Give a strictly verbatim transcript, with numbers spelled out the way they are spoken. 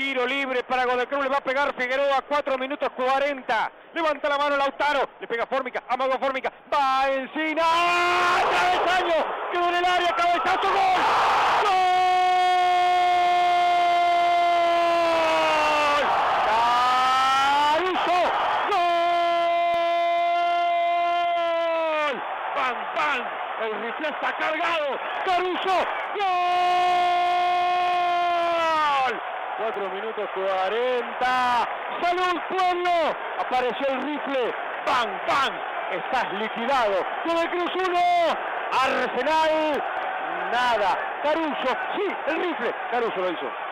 Tiro libre para Godoy Cruz, le va a pegar Figueroa, cuatro minutos cuarenta. Levanta la mano Lautaro, le pega Fórmica, amago Fórmica, va Encina, ¡ah! ¡Cabezaño! Quedó en el área, cabezazo, gol. ¡Gol! ¡Caruso! ¡Gol! ¡Pam, pam! El rifle está cargado. ¡Caruso! ¡Gol! cuatro minutos cuarenta. ¡Salud, pueblo! Apareció el rifle. ¡Bam, bam! Estás liquidado. Godoy Cruz uno. Arsenal nada. Caruso, sí, el rifle. Caruso lo hizo.